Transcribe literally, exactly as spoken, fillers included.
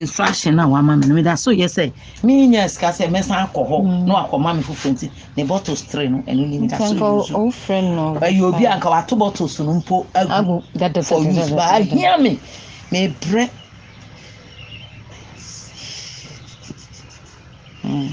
instruction na wa mama me da so yes say me nya ska say me san akọ no akọ me fufu nti the bottles three no enu ni da so so oh friend no but you obi anka wa to bottles no mpo agu that for use but hear me me bre